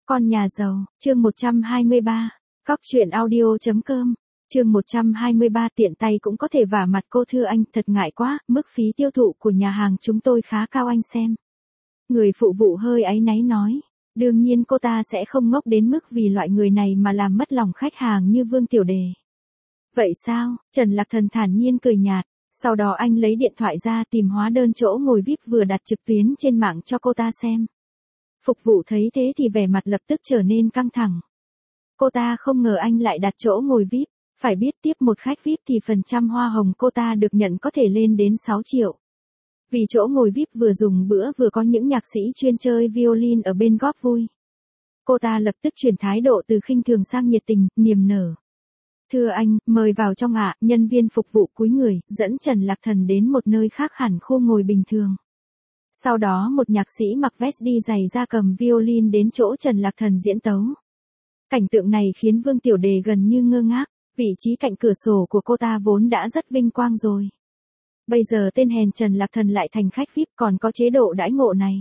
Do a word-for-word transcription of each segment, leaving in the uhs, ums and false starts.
Con nhà giàu, chương một trăm hai mươi ba, cóc truyện audio chấm com, chương một trăm hai mươi ba tiện tay cũng có thể vả mặt cô thưa anh, thật ngại quá, mức phí tiêu thụ của nhà hàng chúng tôi khá cao anh xem. Người phụ vụ hơi áy náy nói, đương nhiên cô ta sẽ không ngốc đến mức vì loại người này mà làm mất lòng khách hàng như Vương Tiểu Đề. Vậy sao? Trần Lạc Thần thản nhiên cười nhạt, sau đó anh lấy điện thoại ra tìm hóa đơn chỗ ngồi vi ai pi vừa đặt trực tuyến trên mạng cho cô ta xem. Phục vụ thấy thế thì vẻ mặt lập tức trở nên căng thẳng. Cô ta không ngờ anh lại đặt chỗ ngồi vi ai pi, phải biết tiếp một khách vi ai pi thì phần trăm hoa hồng cô ta được nhận có thể lên đến sáu triệu. Vì chỗ ngồi vi ai pi vừa dùng bữa vừa có những nhạc sĩ chuyên chơi violin ở bên góp vui. Cô ta lập tức chuyển thái độ từ khinh thường sang nhiệt tình, niềm nở. Thưa anh, mời vào trong ạ, nhân viên phục vụ cúi người, dẫn Trần Lạc Thần đến một nơi khác hẳn khu ngồi bình thường. Sau đó một nhạc sĩ mặc vest đi giày da cầm violin đến chỗ Trần Lạc Thần diễn tấu. Cảnh tượng này khiến Vương Tiểu Đề gần như ngơ ngác, vị trí cạnh cửa sổ của cô ta vốn đã rất vinh quang rồi. Bây giờ tên hèn Trần Lạc Thần lại thành khách vi ai pi còn có chế độ đãi ngộ này.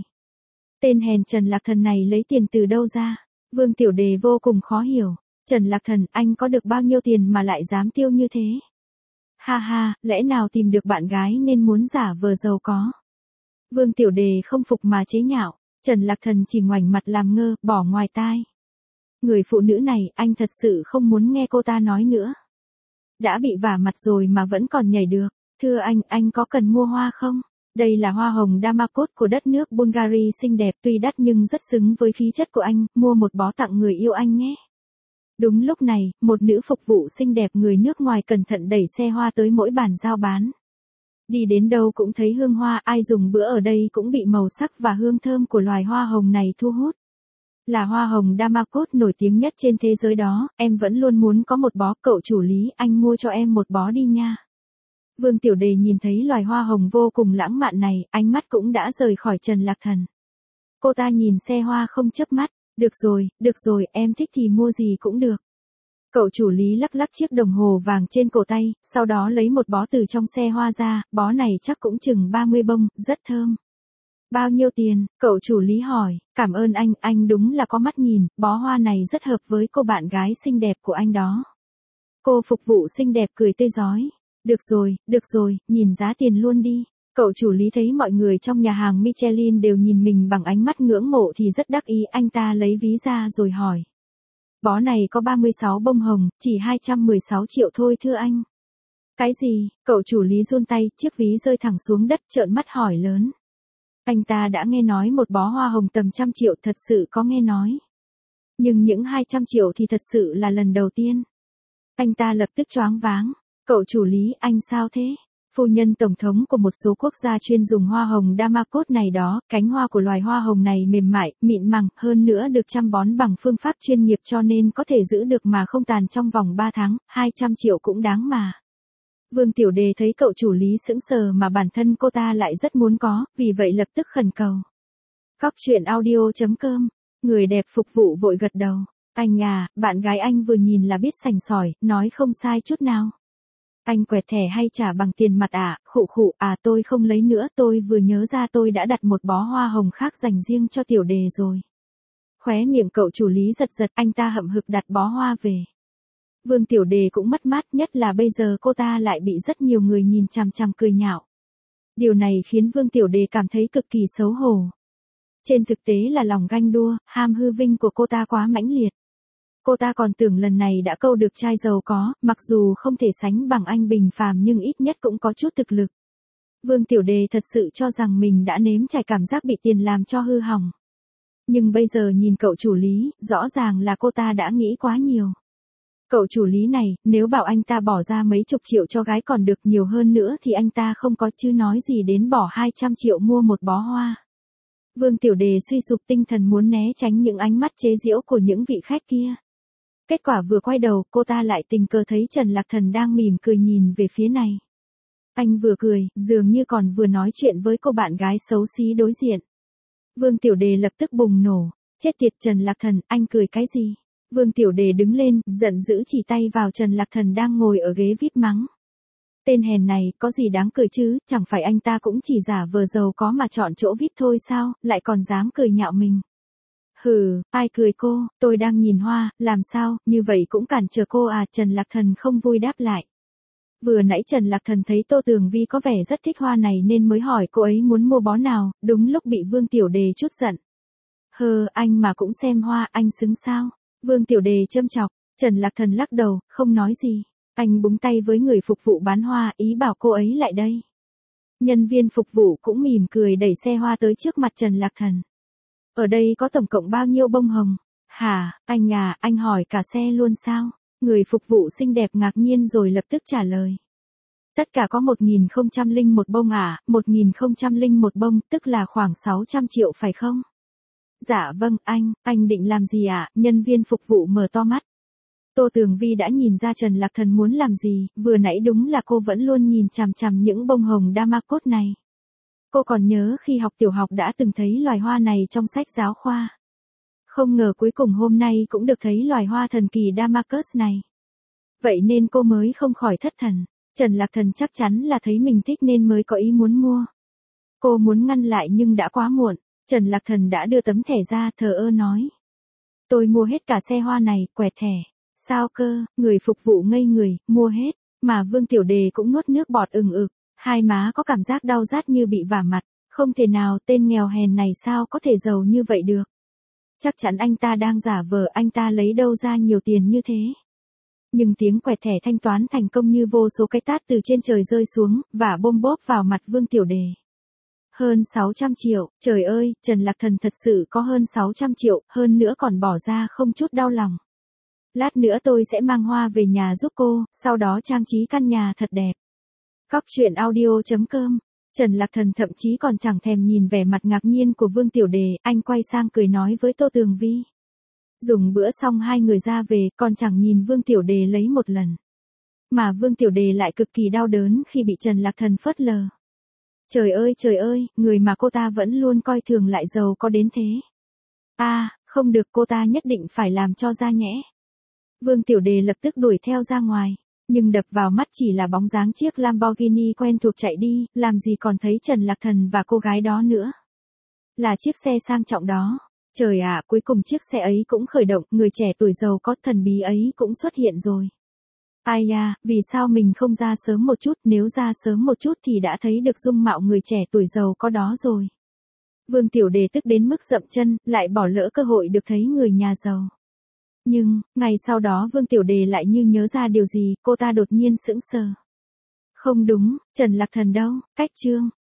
Tên hèn Trần Lạc Thần này lấy tiền từ đâu ra? Vương Tiểu Đề vô cùng khó hiểu. Trần Lạc Thần, anh có được bao nhiêu tiền mà lại dám tiêu như thế? Ha ha, lẽ nào tìm được bạn gái nên muốn giả vờ giàu có? Vương Tiểu Đề không phục mà chế nhạo, Trần Lạc Thần chỉ ngoảnh mặt làm ngơ, bỏ ngoài tai. Người phụ nữ này, anh thật sự không muốn nghe cô ta nói nữa. Đã bị vả mặt rồi mà vẫn còn nhảy được. Thưa anh, anh có cần mua hoa không? Đây là hoa hồng Damascus của đất nước Bulgaria xinh đẹp, tuy đắt nhưng rất xứng với khí chất của anh, mua một bó tặng người yêu anh nhé. Đúng lúc này, một nữ phục vụ xinh đẹp người nước ngoài cẩn thận đẩy xe hoa tới mỗi bàn giao bán. Đi đến đâu cũng thấy hương hoa, ai dùng bữa ở đây cũng bị màu sắc và hương thơm của loài hoa hồng này thu hút. Là hoa hồng Damascus nổi tiếng nhất trên thế giới đó, em vẫn luôn muốn có một bó, cậu chủ lý, anh mua cho em một bó đi nha. Vương Tiểu Đề nhìn thấy loài hoa hồng vô cùng lãng mạn này, ánh mắt cũng đã rời khỏi Trần Lạc Thần. Cô ta nhìn xe hoa không chớp mắt, được rồi, được rồi, em thích thì mua gì cũng được. Cậu chủ lý lắc lắc chiếc đồng hồ vàng trên cổ tay, sau đó lấy một bó từ trong xe hoa ra, bó này chắc cũng chừng ba mươi bông, rất thơm. Bao nhiêu tiền? Cậu chủ lý hỏi, cảm ơn anh, anh đúng là có mắt nhìn, bó hoa này rất hợp với cô bạn gái xinh đẹp của anh đó. Cô phục vụ xinh đẹp cười tươi rói. Được rồi, được rồi, nhìn giá tiền luôn đi. Cậu chủ lý thấy mọi người trong nhà hàng Michelin đều nhìn mình bằng ánh mắt ngưỡng mộ thì rất đắc ý, anh ta lấy ví ra rồi hỏi. Bó này có ba mươi sáu bông hồng, chỉ hai trăm mười sáu triệu thôi thưa anh. Cái gì? Cậu chủ lý run tay, chiếc ví rơi thẳng xuống đất, trợn mắt hỏi lớn. Anh ta đã nghe nói một bó hoa hồng tầm trăm triệu, thật sự có nghe nói. Nhưng những hai trăm triệu thì thật sự là lần đầu tiên. Anh ta lập tức choáng váng. Cậu chủ lý, anh sao thế? Phu nhân tổng thống của một số quốc gia chuyên dùng hoa hồng Damascus này đó, cánh hoa của loài hoa hồng này mềm mại, mịn màng, hơn nữa được chăm bón bằng phương pháp chuyên nghiệp cho nên có thể giữ được mà không tàn trong vòng ba tháng, hai trăm triệu cũng đáng mà. Vương Tiểu Đề thấy cậu chủ lý sững sờ mà bản thân cô ta lại rất muốn có, vì vậy lập tức khẩn cầu. Cóc truyện audio chấm com, người đẹp phục vụ vội gật đầu. Anh à, bạn gái anh vừa nhìn là biết sành sỏi, nói không sai chút nào. Anh quẹt thẻ hay trả bằng tiền mặt à, khụ khụ, à tôi không lấy nữa, tôi vừa nhớ ra tôi đã đặt một bó hoa hồng khác dành riêng cho Tiểu Đề rồi. Khóe miệng cậu chủ lý giật giật, anh ta hậm hực đặt bó hoa về. Vương Tiểu Đề cũng mất mát, nhất là bây giờ cô ta lại bị rất nhiều người nhìn chằm chằm cười nhạo. Điều này khiến Vương Tiểu Đề cảm thấy cực kỳ xấu hổ. Trên thực tế là lòng ganh đua, ham hư vinh của cô ta quá mãnh liệt. Cô ta còn tưởng lần này đã câu được trai giàu có, mặc dù không thể sánh bằng anh bình phàm nhưng ít nhất cũng có chút thực lực. Vương Tiểu Đề thật sự cho rằng mình đã nếm trải cảm giác bị tiền làm cho hư hỏng. Nhưng bây giờ nhìn cậu chủ lý, rõ ràng là cô ta đã nghĩ quá nhiều. Cậu chủ lý này, nếu bảo anh ta bỏ ra mấy chục triệu cho gái còn được, nhiều hơn nữa thì anh ta không có, chứ nói gì đến bỏ hai trăm triệu mua một bó hoa. Vương Tiểu Đề suy sụp tinh thần muốn né tránh những ánh mắt chế giễu của những vị khách kia. Kết quả vừa quay đầu, cô ta lại tình cờ thấy Trần Lạc Thần đang mỉm cười nhìn về phía này. Anh vừa cười, dường như còn vừa nói chuyện với cô bạn gái xấu xí đối diện. Vương Tiểu Đề lập tức bùng nổ. Chết tiệt Trần Lạc Thần, anh cười cái gì? Vương Tiểu Đề đứng lên, giận dữ chỉ tay vào Trần Lạc Thần đang ngồi ở ghế vi ai pi mắng. Tên hèn này, có gì đáng cười chứ, chẳng phải anh ta cũng chỉ giả vờ giàu có mà chọn chỗ vi ai pi thôi sao, lại còn dám cười nhạo mình. Hừ, ai cười cô, tôi đang nhìn hoa, làm sao, như vậy cũng cản trở cô à, Trần Lạc Thần không vui đáp lại. Vừa nãy Trần Lạc Thần thấy Tô Tường Vi có vẻ rất thích hoa này nên mới hỏi cô ấy muốn mua bó nào, đúng lúc bị Vương Tiểu Đề chút giận. Hừ, anh mà cũng xem hoa, anh xứng sao? Vương Tiểu Đề châm chọc, Trần Lạc Thần lắc đầu, không nói gì. Anh búng tay với người phục vụ bán hoa, ý bảo cô ấy lại đây. Nhân viên phục vụ cũng mỉm cười đẩy xe hoa tới trước mặt Trần Lạc Thần. Ở đây có tổng cộng bao nhiêu bông hồng? Hả, anh à, anh hỏi cả xe luôn sao? Người phục vụ xinh đẹp ngạc nhiên rồi lập tức trả lời. Tất cả có một nghìn không trăm lẻ một bông à, một nghìn không trăm lẻ một bông, tức là khoảng sáu trăm triệu phải không? Dạ vâng, anh, anh định làm gì ạ? À? Nhân viên phục vụ mở to mắt. Tô Tường Vi đã nhìn ra Trần Lạc Thần muốn làm gì, vừa nãy đúng là cô vẫn luôn nhìn chằm chằm những bông hồng Damascus này. Cô còn nhớ khi học tiểu học đã từng thấy loài hoa này trong sách giáo khoa. Không ngờ cuối cùng hôm nay cũng được thấy loài hoa thần kỳ Damascus này. Vậy nên cô mới không khỏi thất thần. Trần Lạc Thần chắc chắn là thấy mình thích nên mới có ý muốn mua. Cô muốn ngăn lại nhưng đã quá muộn. Trần Lạc Thần đã đưa tấm thẻ ra, thờ ơ nói. Tôi mua hết cả xe hoa này, quẹt thẻ. Sao cơ, người phục vụ ngây người, mua hết. Mà Vương Tiểu Đề cũng nuốt nước bọt ừng ực. Hai má có cảm giác đau rát như bị vả mặt. Không thể nào, tên nghèo hèn này sao có thể giàu như vậy được. Chắc chắn anh ta đang giả vờ, anh ta lấy đâu ra nhiều tiền như thế. Nhưng tiếng quẹt thẻ thanh toán thành công như vô số cái tát từ trên trời rơi xuống, và bôm bốp vào mặt Vương Tiểu Đề. Hơn sáu trăm triệu, trời ơi, Trần Lạc Thần thật sự có hơn sáu trăm triệu, hơn nữa còn bỏ ra không chút đau lòng. Lát nữa tôi sẽ mang hoa về nhà giúp cô, sau đó trang trí căn nhà thật đẹp. Cóc truyện audio chấm com. Trần Lạc Thần thậm chí còn chẳng thèm nhìn vẻ mặt ngạc nhiên của Vương Tiểu Đề, anh quay sang cười nói với Tô Tường Vi. Dùng bữa xong hai người ra về, còn chẳng nhìn Vương Tiểu Đề lấy một lần. Mà Vương Tiểu Đề lại cực kỳ đau đớn khi bị Trần Lạc Thần phớt lờ. Trời ơi trời ơi, người mà cô ta vẫn luôn coi thường lại giàu có đến thế. À, không được, cô ta nhất định phải làm cho ra nhẽ. Vương Tiểu Đề lập tức đuổi theo ra ngoài. Nhưng đập vào mắt chỉ là bóng dáng chiếc Lamborghini quen thuộc chạy đi, làm gì còn thấy Trần Lạc Thần và cô gái đó nữa. Là chiếc xe sang trọng đó. Trời ạ, à, cuối cùng chiếc xe ấy cũng khởi động, người trẻ tuổi giàu có thần bí ấy cũng xuất hiện rồi. Ai da, vì sao mình không ra sớm một chút, nếu ra sớm một chút thì đã thấy được dung mạo người trẻ tuổi giàu có đó rồi. Vương Tiểu Đề tức đến mức dậm chân, lại bỏ lỡ cơ hội được thấy người nhà giàu. Nhưng, ngày sau đó Vương Tiểu Đề lại như nhớ ra điều gì, cô ta đột nhiên sững sờ. Không đúng, Trần Lạc Thần đâu, cách chương.